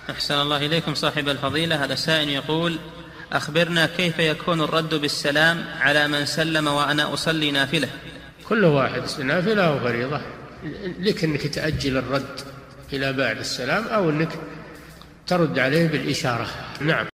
أحسن الله إليكم صاحب الفضيلة. هذا سائل يقول: أخبرنا كيف يكون الرد بالسلام على من سلم وأنا أصلي نافلة؟ كل واحد نافلة أو فريضة لك أنك تأجل الرد إلى بعد السلام، أو أنك ترد عليه بالإشارة. نعم.